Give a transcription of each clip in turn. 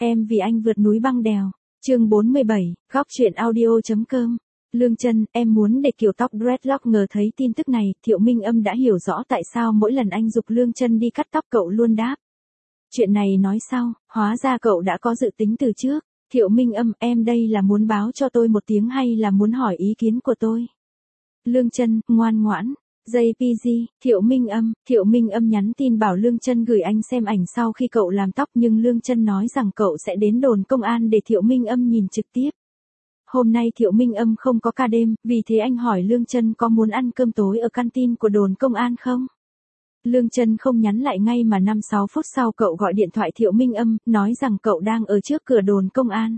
Em vì anh vượt núi băng đèo. Chương 47, góc truyện audio.com. Lương Chân, em muốn để kiểu tóc dreadlock ngờ thấy tin tức này, Thiệu Minh Âm đã hiểu rõ tại sao mỗi lần anh giục Lương Chân đi cắt tóc cậu luôn đáp. Chuyện này nói sau, hóa ra cậu đã có dự tính từ trước. Thiệu Minh Âm, em đây là muốn báo cho tôi một tiếng hay là muốn hỏi ý kiến của tôi? Lương Chân, ngoan ngoãn. JPG, Thiệu Minh Âm nhắn tin bảo Lương Chân gửi anh xem ảnh sau khi cậu làm tóc, nhưng Lương Chân nói rằng cậu sẽ đến đồn công an để Thiệu Minh Âm nhìn trực tiếp. Hôm nay Thiệu Minh Âm không có ca đêm, vì thế anh hỏi Lương Chân có muốn ăn cơm tối ở canteen của đồn công an không? Lương Chân không nhắn lại ngay mà 5-6 phút sau cậu gọi điện thoại Thiệu Minh Âm, nói rằng cậu đang ở trước cửa đồn công an.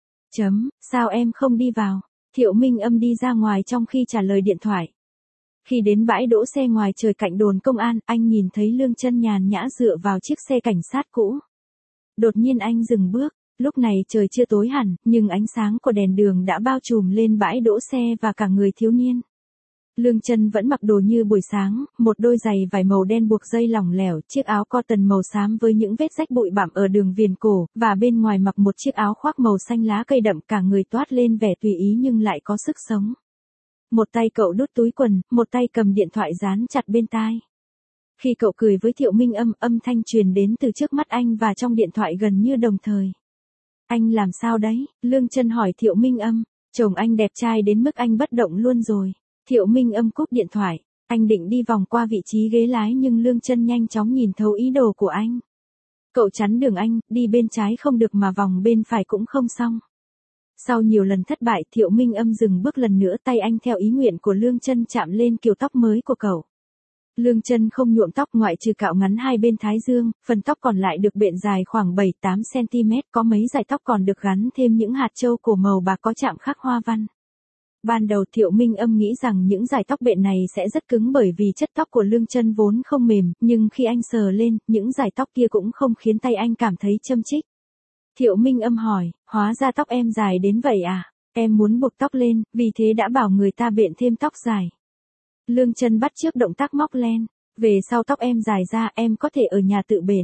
Sao em không đi vào? Thiệu Minh Âm đi ra ngoài trong khi trả lời điện thoại. Khi đến bãi đỗ xe ngoài trời cạnh đồn công an, anh nhìn thấy Lương Chân nhàn nhã dựa vào chiếc xe cảnh sát cũ. Đột nhiên anh dừng bước, lúc này trời chưa tối hẳn, nhưng ánh sáng của đèn đường đã bao trùm lên bãi đỗ xe và cả người thiếu niên. Lương Chân vẫn mặc đồ như buổi sáng, một đôi giày vải màu đen buộc dây lỏng lẻo, chiếc áo cotton màu xám với những vết rách bụi bặm ở đường viền cổ, và bên ngoài mặc một chiếc áo khoác màu xanh lá cây đậm, cả người toát lên vẻ tùy ý nhưng lại có sức sống. Một tay cậu đút túi quần, một tay cầm điện thoại dán chặt bên tai. Khi cậu cười với Thiệu Minh Âm, âm thanh truyền đến từ trước mắt anh và trong điện thoại gần như đồng thời. Anh làm sao đấy? Lương Chân hỏi Thiệu Minh Âm. Chồng anh đẹp trai đến mức anh bất động luôn rồi. Thiệu Minh Âm cúp điện thoại. Anh định đi vòng qua vị trí ghế lái nhưng Lương Chân nhanh chóng nhìn thấu ý đồ của anh. Cậu chắn đường anh, đi bên trái không được mà vòng bên phải cũng không xong. Sau nhiều lần thất bại, Thiệu Minh Âm dừng bước lần nữa, tay anh theo ý nguyện của Lương Chân chạm lên kiểu tóc mới của cậu. Lương Chân không nhuộm tóc ngoại trừ cạo ngắn hai bên thái dương, phần tóc còn lại được bện dài khoảng 7-8 cm, có mấy dải tóc còn được gắn thêm những hạt châu cổ màu bạc có chạm khắc hoa văn. Ban đầu Thiệu Minh Âm nghĩ rằng những dải tóc bện này sẽ rất cứng bởi vì chất tóc của Lương Chân vốn không mềm, nhưng khi anh sờ lên, những dải tóc kia cũng không khiến tay anh cảm thấy châm chích. Thiệu Minh Âm hỏi, hóa ra tóc em dài đến vậy à? Em muốn buộc tóc lên, vì thế đã bảo người ta bện thêm tóc dài. Lương Chân bắt chước động tác móc len. Về sau tóc em dài ra, em có thể ở nhà tự bện.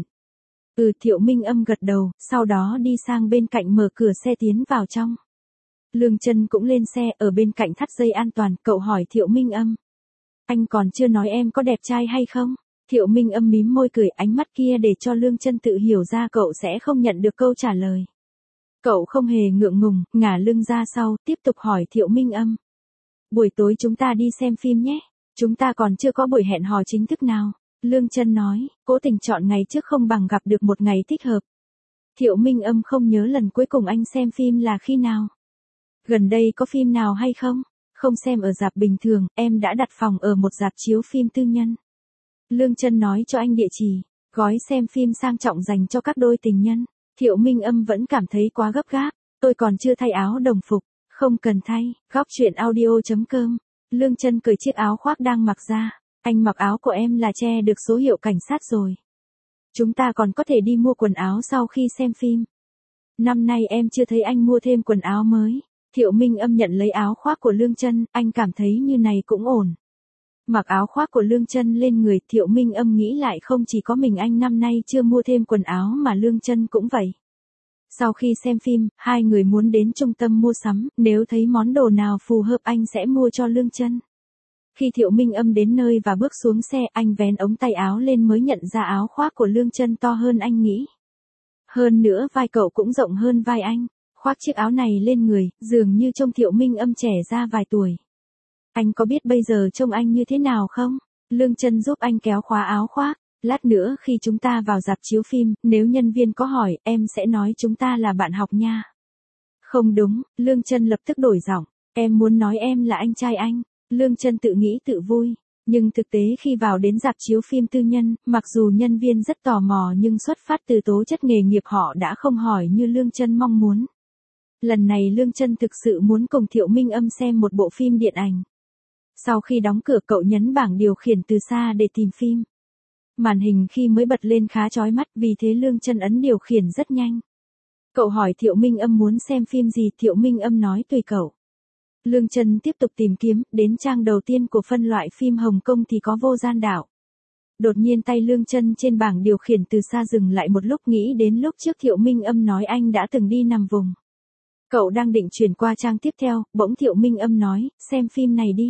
Thiệu Minh Âm gật đầu, sau đó đi sang bên cạnh mở cửa xe tiến vào trong. Lương Chân cũng lên xe, ở bên cạnh thắt dây an toàn, cậu hỏi Thiệu Minh Âm. Anh còn chưa nói em có đẹp trai hay không? Thiệu Minh Âm mím môi cười, ánh mắt kia để cho Lương Chân tự hiểu ra cậu sẽ không nhận được câu trả lời. Cậu không hề ngượng ngùng, ngả lưng ra sau, tiếp tục hỏi Thiệu Minh Âm. Buổi tối chúng ta đi xem phim nhé. Chúng ta còn chưa có buổi hẹn hò chính thức nào. Lương Chân nói, cố tình chọn ngày trước không bằng gặp được một ngày thích hợp. Thiệu Minh Âm không nhớ lần cuối cùng anh xem phim là khi nào. Gần đây có phim nào hay không? Không xem ở rạp bình thường, em đã đặt phòng ở một rạp chiếu phim tư nhân. Lương Chân nói cho anh địa chỉ, gói xem phim sang trọng dành cho các đôi tình nhân. Thiệu Minh Âm vẫn cảm thấy quá gấp gáp, tôi còn chưa thay áo đồng phục. Không cần thay, góc truyện audio.com. Lương Chân cởi chiếc áo khoác đang mặc ra. Anh mặc áo của em là che được số hiệu cảnh sát rồi. Chúng ta còn có thể đi mua quần áo sau khi xem phim. Năm nay em chưa thấy anh mua thêm quần áo mới. Thiệu Minh Âm nhận lấy áo khoác của Lương Chân, anh cảm thấy như này cũng ổn. Mặc áo khoác của Lương Chân lên người, Thiệu Minh Âm nghĩ lại không chỉ có mình anh năm nay chưa mua thêm quần áo mà Lương Chân cũng vậy. Sau khi xem phim, hai người muốn đến trung tâm mua sắm, nếu thấy món đồ nào phù hợp anh sẽ mua cho Lương Chân. Khi Thiệu Minh Âm đến nơi và bước xuống xe, anh vén ống tay áo lên mới nhận ra áo khoác của Lương Chân to hơn anh nghĩ. Hơn nữa vai cậu cũng rộng hơn vai anh. Khoác chiếc áo này lên người, dường như trông Thiệu Minh Âm trẻ ra vài tuổi. Anh có biết bây giờ trông anh như thế nào không? Lương Chân giúp anh kéo khóa áo khoác. Lát nữa khi chúng ta vào rạp chiếu phim, nếu nhân viên có hỏi, em sẽ nói chúng ta là bạn học nha. Không đúng, Lương Chân lập tức đổi giọng. Em muốn nói em là anh trai anh. Lương Chân tự nghĩ tự vui. Nhưng thực tế khi vào đến rạp chiếu phim tư nhân, mặc dù nhân viên rất tò mò nhưng xuất phát từ tố chất nghề nghiệp họ đã không hỏi như Lương Chân mong muốn. Lần này Lương Chân thực sự muốn cùng Thiệu Minh Âm xem một bộ phim điện ảnh. Sau khi đóng cửa cậu nhấn bảng điều khiển từ xa để tìm phim. Màn hình khi mới bật lên khá chói mắt, vì thế Lương Chân ấn điều khiển rất nhanh. Cậu hỏi Thiệu Minh Âm muốn xem phim gì, Thiệu Minh Âm nói tùy cậu. Lương Chân tiếp tục tìm kiếm, đến trang đầu tiên của phân loại phim Hồng Kông thì có Vô Gian Đạo. Đột nhiên tay Lương Chân trên bảng điều khiển từ xa dừng lại một lúc, nghĩ đến lúc trước Thiệu Minh Âm nói anh đã từng đi nằm vùng. Cậu đang định chuyển qua trang tiếp theo, bỗng Thiệu Minh Âm nói, xem phim này đi.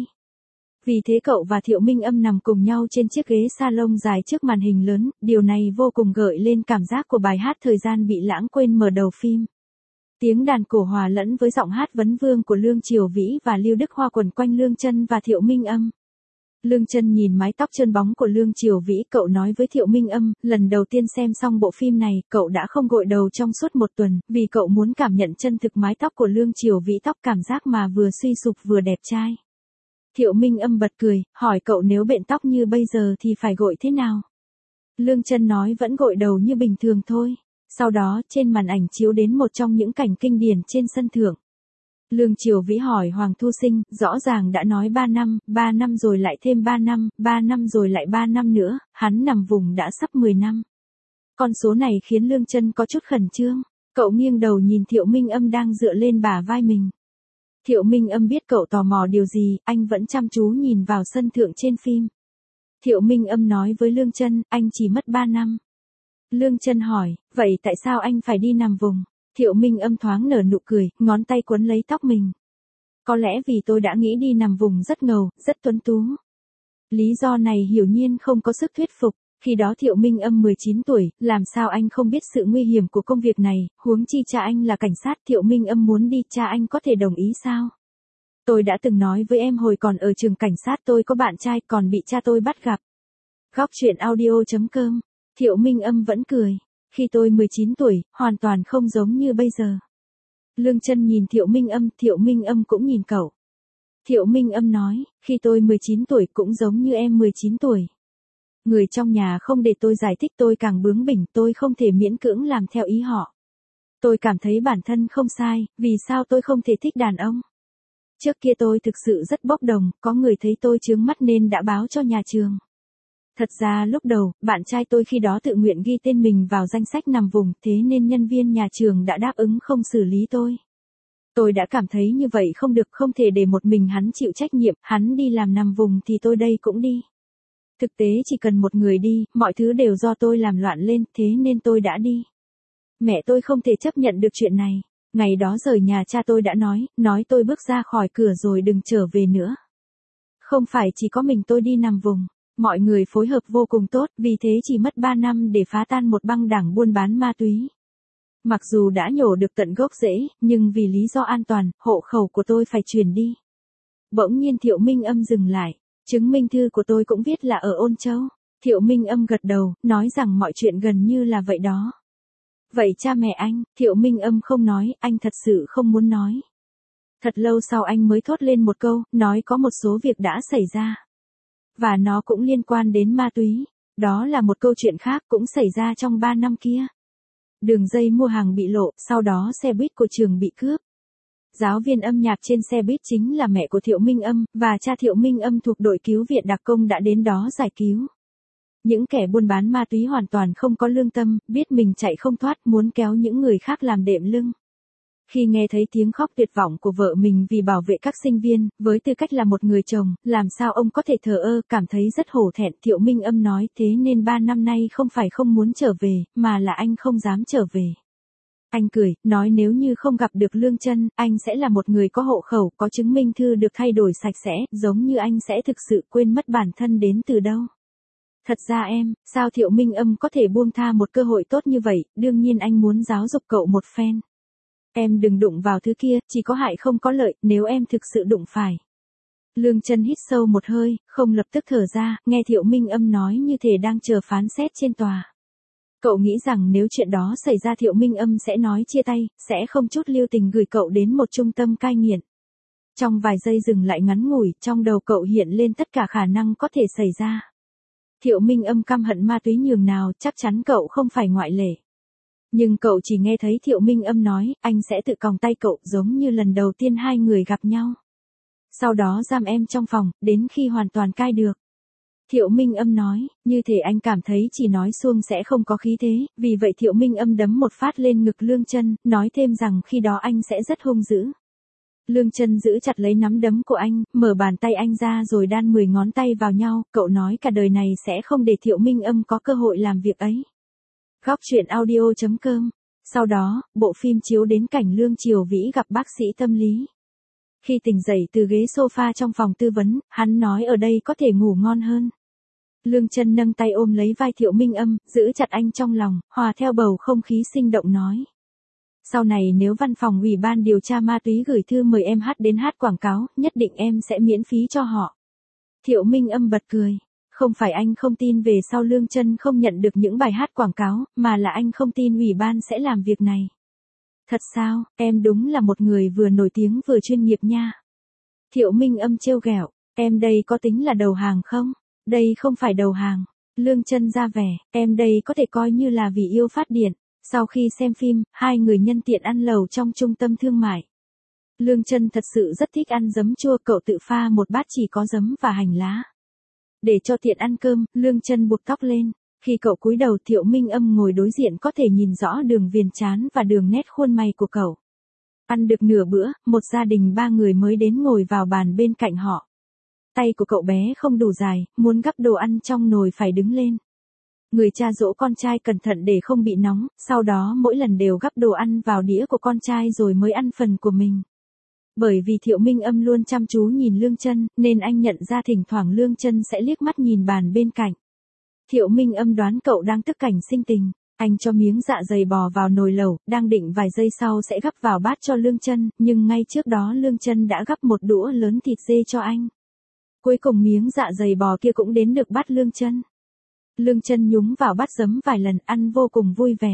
Vì thế cậu và Thiệu Minh Âm nằm cùng nhau trên chiếc ghế salon dài trước màn hình lớn, điều này vô cùng gợi lên cảm giác của bài hát Thời gian bị lãng quên mở đầu phim. Tiếng đàn cổ hòa lẫn với giọng hát vấn vương của Lương Triều Vĩ và Lưu Đức Hoa quẩn quanh Lương Chân và Thiệu Minh Âm. Lương Chân nhìn mái tóc trơn bóng của Lương Triều Vĩ, cậu nói với Thiệu Minh Âm, lần đầu tiên xem xong bộ phim này, cậu đã không gội đầu trong suốt một tuần, vì cậu muốn cảm nhận chân thực mái tóc của Lương Triều Vĩ, tóc cảm giác mà vừa suy sụp vừa đẹp trai. Thiệu Minh Âm bật cười, hỏi cậu nếu bện tóc như bây giờ thì phải gội thế nào? Lương Chân nói vẫn gội đầu như bình thường thôi. Sau đó, trên màn ảnh chiếu đến một trong những cảnh kinh điển trên sân thượng. Lương Triều Vĩ hỏi Hoàng Thu Sinh, rõ ràng đã nói 3 năm rồi lại thêm 3 năm rồi lại 3 năm nữa, hắn nằm vùng đã sắp 10 năm. Con số này khiến Lương Chân có chút khẩn trương, cậu nghiêng đầu nhìn Thiệu Minh Âm đang dựa lên bả vai mình. Thiệu Minh Âm biết cậu tò mò điều gì, anh vẫn chăm chú nhìn vào sân thượng trên phim. Thiệu Minh Âm nói với Lương Chân, anh chỉ mất 3 năm. Lương Chân hỏi, vậy tại sao anh phải đi nằm vùng? Thiệu Minh Âm thoáng nở nụ cười, ngón tay quấn lấy tóc mình. Có lẽ vì tôi đã nghĩ đi nằm vùng rất ngầu, rất tuấn tú. Lý do này hiển nhiên không có sức thuyết phục. Khi đó Thiệu Minh Âm 19 tuổi, làm sao anh không biết sự nguy hiểm của công việc này, huống chi cha anh là cảnh sát. Thiệu Minh Âm muốn đi, cha anh có thể đồng ý sao? Tôi đã từng nói với em hồi còn ở trường cảnh sát tôi có bạn trai còn bị cha tôi bắt gặp. Góc truyện audio.com. Thiệu Minh Âm vẫn cười. Khi tôi 19 tuổi, hoàn toàn không giống như bây giờ. Lương Chân nhìn Thiệu Minh Âm cũng nhìn cậu. Thiệu Minh Âm nói, khi tôi 19 tuổi cũng giống như em 19 tuổi. Người trong nhà không để tôi giải thích, tôi càng bướng bỉnh, tôi không thể miễn cưỡng làm theo ý họ. Tôi cảm thấy bản thân không sai, vì sao tôi không thể thích đàn ông? Trước kia tôi thực sự rất bốc đồng, có người thấy tôi chướng mắt nên đã báo cho nhà trường. Thật ra lúc đầu, bạn trai tôi khi đó tự nguyện ghi tên mình vào danh sách nằm vùng, thế nên nhân viên nhà trường đã đáp ứng không xử lý tôi. Tôi đã cảm thấy như vậy không được, không thể để một mình hắn chịu trách nhiệm, hắn đi làm nằm vùng thì tôi đây cũng đi. Thực tế chỉ cần một người đi, mọi thứ đều do tôi làm loạn lên, thế nên tôi đã đi. Mẹ tôi không thể chấp nhận được chuyện này. Ngày đó rời nhà cha tôi đã nói tôi bước ra khỏi cửa rồi đừng trở về nữa. Không phải chỉ có mình tôi đi nằm vùng. Mọi người phối hợp vô cùng tốt, vì thế chỉ mất 3 năm để phá tan một băng đảng buôn bán ma túy. Mặc dù đã nhổ được tận gốc rễ, nhưng vì lý do an toàn, hộ khẩu của tôi phải chuyển đi. Bỗng nhiên Thiệu Minh Âm dừng lại. Chứng minh thư của tôi cũng viết là ở Ôn Châu. Thiệu Minh Âm gật đầu, nói rằng mọi chuyện gần như là vậy đó. Vậy cha mẹ anh? Thiệu Minh Âm không nói, anh thật sự không muốn nói. Thật lâu sau anh mới thốt lên một câu, nói có một số việc đã xảy ra. Và nó cũng liên quan đến ma túy. Đó là một câu chuyện khác cũng xảy ra trong 3 năm kia. Đường dây mua hàng bị lộ, sau đó xe buýt của trường bị cướp. Giáo viên âm nhạc trên xe buýt chính là mẹ của Thiệu Minh Âm, và cha Thiệu Minh Âm thuộc đội cứu viện đặc công đã đến đó giải cứu. Những kẻ buôn bán ma túy hoàn toàn không có lương tâm, biết mình chạy không thoát, muốn kéo những người khác làm đệm lưng. Khi nghe thấy tiếng khóc tuyệt vọng của vợ mình vì bảo vệ các sinh viên, với tư cách là một người chồng, làm sao ông có thể thờ ơ, cảm thấy rất hổ thẹn. Thiệu Minh Âm nói, thế nên 3 năm nay không phải không muốn trở về, mà là anh không dám trở về. Anh cười, nói nếu như không gặp được Lương Chân, anh sẽ là một người có hộ khẩu, có chứng minh thư được thay đổi sạch sẽ, giống như anh sẽ thực sự quên mất bản thân đến từ đâu. Thật ra sao Thiệu Minh Âm có thể buông tha một cơ hội tốt như vậy, đương nhiên anh muốn giáo dục cậu một phen. Em đừng đụng vào thứ kia, chỉ có hại không có lợi, nếu em thực sự đụng phải. Lương Chân hít sâu một hơi, không lập tức thở ra, nghe Thiệu Minh Âm nói như thể đang chờ phán xét trên tòa. Cậu nghĩ rằng nếu chuyện đó xảy ra Thiệu Minh Âm sẽ nói chia tay, sẽ không chút lưu tình gửi cậu đến một trung tâm cai nghiện. Trong vài giây dừng lại ngắn ngủi, trong đầu cậu hiện lên tất cả khả năng có thể xảy ra. Thiệu Minh Âm căm hận ma túy nhường nào, chắc chắn cậu không phải ngoại lệ. Nhưng cậu chỉ nghe thấy Thiệu Minh Âm nói, anh sẽ tự còng tay cậu giống như lần đầu tiên hai người gặp nhau. Sau đó giam em trong phòng, đến khi hoàn toàn cai được. Thiệu Minh Âm nói, như thể anh cảm thấy chỉ nói suông sẽ không có khí thế, vì vậy Thiệu Minh Âm đấm một phát lên ngực Lương Chân, nói thêm rằng khi đó anh sẽ rất hung dữ. Lương Chân giữ chặt lấy nắm đấm của anh, mở bàn tay anh ra rồi đan 10 ngón tay vào nhau, cậu nói cả đời này sẽ không để Thiệu Minh Âm có cơ hội làm việc ấy. Góc truyện audio.com. Sau đó, bộ phim chiếu đến cảnh Lương Triều Vĩ gặp bác sĩ tâm lý. Khi tỉnh dậy từ ghế sofa trong phòng tư vấn, hắn nói ở đây có thể ngủ ngon hơn. Lương Chân nâng tay ôm lấy vai Thiệu Minh Âm, giữ chặt anh trong lòng, hòa theo bầu không khí sinh động nói. Sau này nếu văn phòng ủy ban điều tra ma túy gửi thư mời em hát đến hát quảng cáo, nhất định em sẽ miễn phí cho họ. Thiệu Minh Âm bật cười. Không phải anh không tin về sau Lương Chân không nhận được những bài hát quảng cáo, mà là anh không tin ủy ban sẽ làm việc này. Thật sao, em đúng là một người vừa nổi tiếng vừa chuyên nghiệp nha. Thiệu Minh Âm trêu ghẹo, em đây có tính là đầu hàng không? Đây không phải đầu hàng. Lương Chân ra vẻ, em đây có thể coi như là vì yêu phát điện. Sau khi xem phim, hai người nhân tiện ăn lẩu trong trung tâm thương mại. Lương Chân thật sự rất thích ăn giấm chua, cậu tự pha một bát chỉ có giấm và hành lá. Để cho tiện ăn cơm, Lương Chân buộc tóc lên. Khi cậu cúi đầu, Thiệu Minh Âm ngồi đối diện có thể nhìn rõ đường viền trán và đường nét khuôn mày của cậu. Ăn được nửa bữa, một gia đình 3 người mới đến ngồi vào bàn bên cạnh họ. Tay của cậu bé không đủ dài, muốn gắp đồ ăn trong nồi phải đứng lên. Người cha dỗ con trai cẩn thận để không bị nóng, sau đó mỗi lần đều gắp đồ ăn vào đĩa của con trai rồi mới ăn phần của mình. Bởi vì Thiệu Minh Âm luôn chăm chú nhìn Lương Chân, nên anh nhận ra thỉnh thoảng Lương Chân sẽ liếc mắt nhìn bàn bên cạnh. Thiệu Minh Âm đoán cậu đang tức cảnh sinh tình, anh cho miếng dạ dày bò vào nồi lẩu, đang định vài giây sau sẽ gắp vào bát cho Lương Chân, nhưng ngay trước đó Lương Chân đã gắp một đũa lớn thịt dê cho anh. Cuối cùng miếng dạ dày bò kia cũng đến được bát Lương Chân. Lương Chân nhúng vào bát giấm vài lần, ăn vô cùng vui vẻ.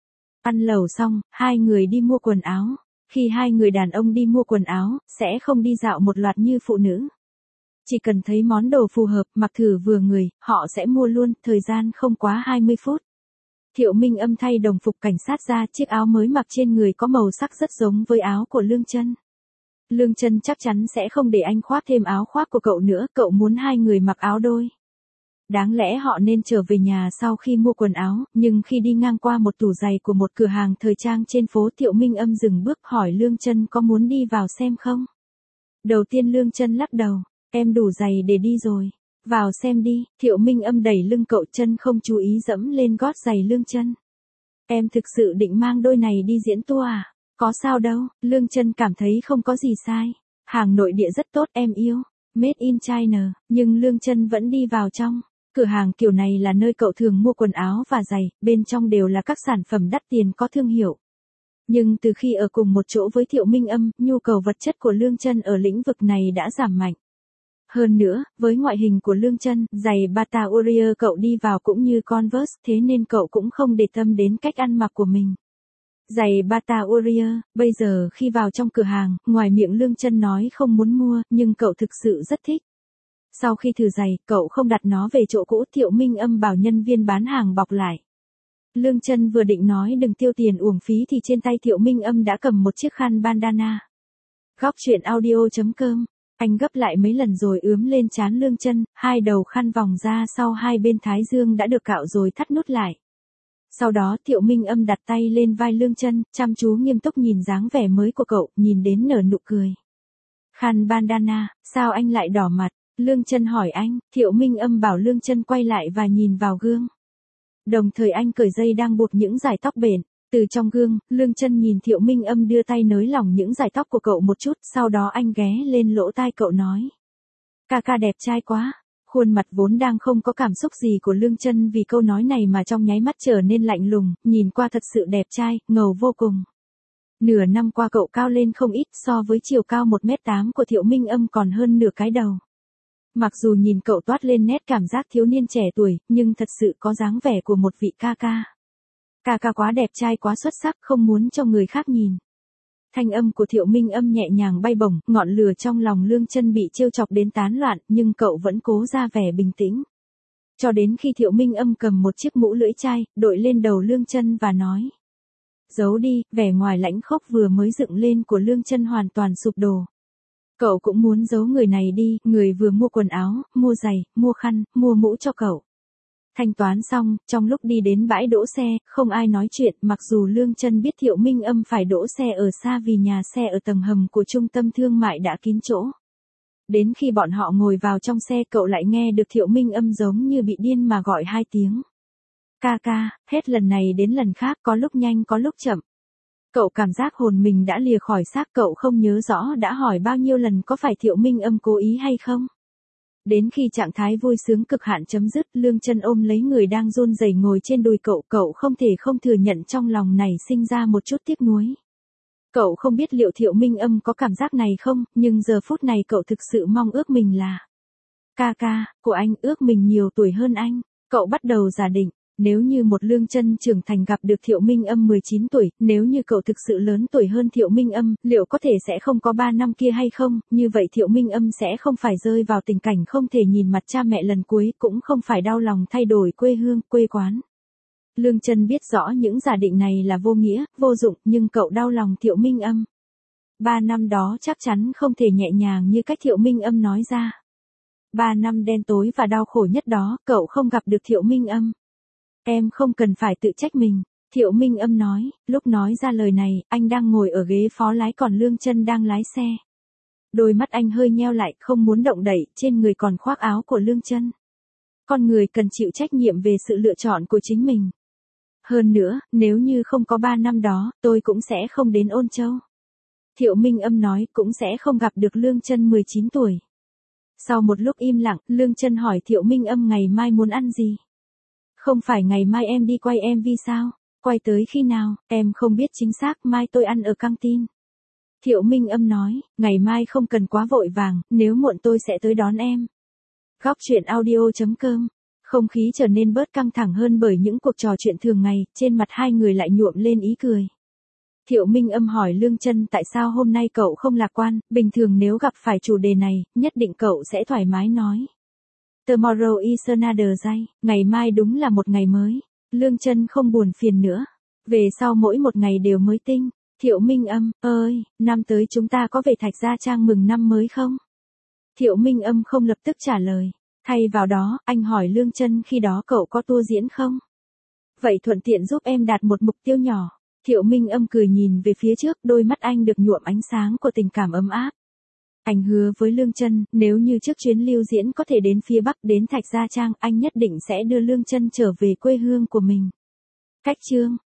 Ăn lẩu xong, hai người đi mua quần áo. Khi hai người đàn ông đi mua quần áo, sẽ không đi dạo một loạt như phụ nữ. Chỉ cần thấy món đồ phù hợp, mặc thử vừa người, họ sẽ mua luôn, thời gian không quá 20 phút. Thiệu Minh Âm thay đồng phục cảnh sát ra, chiếc áo mới mặc trên người có màu sắc rất giống với áo của Lương Chân. Lương Chân chắc chắn sẽ không để anh khoác thêm áo khoác của cậu nữa, cậu muốn hai người mặc áo đôi. Đáng lẽ họ nên trở về nhà sau khi mua quần áo, nhưng khi đi ngang qua một tủ giày của một cửa hàng thời trang trên phố, Thiệu Minh Âm dừng bước hỏi Lương Chân có muốn đi vào xem không. Đầu tiên Lương Chân lắc đầu, em đủ giày để đi rồi. Vào xem đi. Thiệu Minh Âm đẩy lưng cậu, chân không chú ý dẫm lên gót giày Lương Chân. Em thực sự định mang đôi này đi diễn tour à? Có sao đâu, Lương Chân cảm thấy không có gì sai. Hàng nội địa rất tốt, em yêu. Made in China, nhưng Lương Chân vẫn đi vào trong. Cửa hàng kiểu này là nơi cậu thường mua quần áo và giày, bên trong đều là các sản phẩm đắt tiền có thương hiệu. Nhưng từ khi ở cùng một chỗ với Thiệu Minh Âm, nhu cầu vật chất của Lương Chân ở lĩnh vực này đã giảm mạnh. Hơn nữa, với ngoại hình của Lương Chân, giày Bata Warrior cậu đi vào cũng như Converse, thế nên cậu cũng không để tâm đến cách ăn mặc của mình. Giày Bata Warrior, bây giờ khi vào trong cửa hàng, ngoài miệng Lương Chân nói không muốn mua, nhưng cậu thực sự rất thích. Sau khi thử giày, cậu không đặt nó về chỗ cũ, Thiệu Minh Âm bảo nhân viên bán hàng bọc lại. Lương Chân vừa định nói đừng tiêu tiền uổng phí thì trên tay Thiệu Minh Âm đã cầm một chiếc khăn bandana. Góc truyện audio.com. Anh gấp lại mấy lần rồi ướm lên trán Lương Chân, hai đầu khăn vòng ra sau hai bên thái dương đã được cạo rồi thắt nút lại. Sau đó Thiệu Minh Âm đặt tay lên vai Lương Chân, chăm chú nghiêm túc nhìn dáng vẻ mới của cậu, nhìn đến nở nụ cười. Khăn bandana, sao anh lại đỏ mặt? Lương Chân hỏi anh. Thiệu Minh Âm bảo Lương Chân quay lại và nhìn vào gương. Đồng thời anh cởi dây đang buộc những dải tóc bện. Từ trong gương, Lương Chân nhìn Thiệu Minh Âm đưa tay nới lỏng những dải tóc của cậu một chút, sau đó anh ghé lên lỗ tai cậu nói. Ca ca đẹp trai quá. Khuôn mặt vốn đang không có cảm xúc gì của Lương Chân vì câu nói này mà trong nháy mắt trở nên lạnh lùng, nhìn qua thật sự đẹp trai, ngầu vô cùng. Nửa năm qua cậu cao lên không ít, so với chiều cao 1m8 của Thiệu Minh Âm còn hơn nửa cái đầu. Mặc dù nhìn cậu toát lên nét cảm giác thiếu niên trẻ tuổi, nhưng thật sự có dáng vẻ của một vị ca ca. Ca ca quá đẹp trai, quá xuất sắc, không muốn cho người khác nhìn. Thanh âm của Thiệu Minh Âm nhẹ nhàng bay bổng, ngọn lửa trong lòng Lương Chân bị trêu chọc đến tán loạn, nhưng cậu vẫn cố ra vẻ bình tĩnh. Cho đến khi Thiệu Minh Âm cầm một chiếc mũ lưỡi chai, đội lên đầu Lương Chân và nói. Giấu đi, vẻ ngoài lãnh khốc vừa mới dựng lên của Lương Chân hoàn toàn sụp đổ. Cậu cũng muốn giấu người này đi, người vừa mua quần áo, mua giày, mua khăn, mua mũ cho cậu. Thanh toán xong, trong lúc đi đến bãi đỗ xe, không ai nói chuyện, mặc dù Lương Chân biết Thiệu Minh Âm phải đỗ xe ở xa vì nhà xe ở tầng hầm của trung tâm thương mại đã kín chỗ. Đến khi bọn họ ngồi vào trong xe, cậu lại nghe được Thiệu Minh Âm giống như bị điên mà gọi 2 tiếng. Ca ca, hết lần này đến lần khác, có lúc nhanh có lúc chậm. Cậu cảm giác hồn mình đã lìa khỏi xác, cậu không nhớ rõ đã hỏi bao nhiêu lần có phải Thiệu Minh Âm cố ý hay không. Đến khi trạng thái vui sướng cực hạn chấm dứt, Lương Chân ôm lấy người đang run rẩy ngồi trên đùi cậu, cậu không thể không thừa nhận trong lòng này sinh ra một chút tiếc nuối. Cậu không biết liệu Thiệu Minh Âm có cảm giác này không, nhưng giờ phút này cậu thực sự mong ước mình là ca ca của anh, ước mình nhiều tuổi hơn anh. Cậu bắt đầu giả định, nếu như một Lương Chân trưởng thành gặp được Thiệu Minh Âm 19 tuổi, nếu như cậu thực sự lớn tuổi hơn Thiệu Minh Âm, liệu có thể sẽ không có 3 năm kia hay không, như vậy Thiệu Minh Âm sẽ không phải rơi vào tình cảnh không thể nhìn mặt cha mẹ lần cuối, cũng không phải đau lòng thay đổi quê hương, quê quán. Lương Chân biết rõ những giả định này là vô nghĩa, vô dụng, nhưng cậu đau lòng Thiệu Minh Âm. 3 năm đó chắc chắn không thể nhẹ nhàng như cách Thiệu Minh Âm nói ra. 3 năm đen tối và đau khổ nhất đó, cậu không gặp được Thiệu Minh Âm. Em không cần phải tự trách mình, Thiệu Minh Âm nói, lúc nói ra lời này, anh đang ngồi ở ghế phó lái còn Lương Chân đang lái xe. Đôi mắt anh hơi nheo lại, không muốn động đậy, trên người còn khoác áo của Lương Chân. Con người cần chịu trách nhiệm về sự lựa chọn của chính mình. Hơn nữa, nếu như không có 3 năm đó, tôi cũng sẽ không đến Ôn Châu. Thiệu Minh Âm nói, cũng sẽ không gặp được Lương Chân 19 tuổi. Sau một lúc im lặng, Lương Chân hỏi Thiệu Minh Âm ngày mai muốn ăn gì? Không phải ngày mai em đi quay MV sao? Quay tới khi nào? Em không biết chính xác, mai tôi ăn ở căng tin. Thiệu Minh Âm nói, ngày mai không cần quá vội vàng, nếu muộn tôi sẽ tới đón em. Góc truyện audio.com. Không khí trở nên bớt căng thẳng hơn bởi những cuộc trò chuyện thường ngày, trên mặt hai người lại nhuộm lên ý cười. Thiệu Minh Âm hỏi Lương Chân tại sao hôm nay cậu không lạc quan, bình thường nếu gặp phải chủ đề này, nhất định cậu sẽ thoải mái nói. Tomorrow is another day, ngày mai đúng là một ngày mới. Lương Chân không buồn phiền nữa. Về sau mỗi một ngày đều mới tinh. Thiệu Minh Âm, ơi, năm tới chúng ta có về Thạch Gia Trang mừng năm mới không? Thiệu Minh Âm không lập tức trả lời. Thay vào đó, anh hỏi Lương Chân khi đó cậu có tour diễn không? Vậy thuận tiện giúp em đạt một mục tiêu nhỏ. Thiệu Minh Âm cười nhìn về phía trước, đôi mắt anh được nhuộm ánh sáng của tình cảm ấm áp. Anh hứa với Lương Chân, nếu như trước chuyến lưu diễn có thể đến phía Bắc, đến Thạch Gia Trang, anh nhất định sẽ đưa Lương Chân trở về quê hương của mình. Cách chương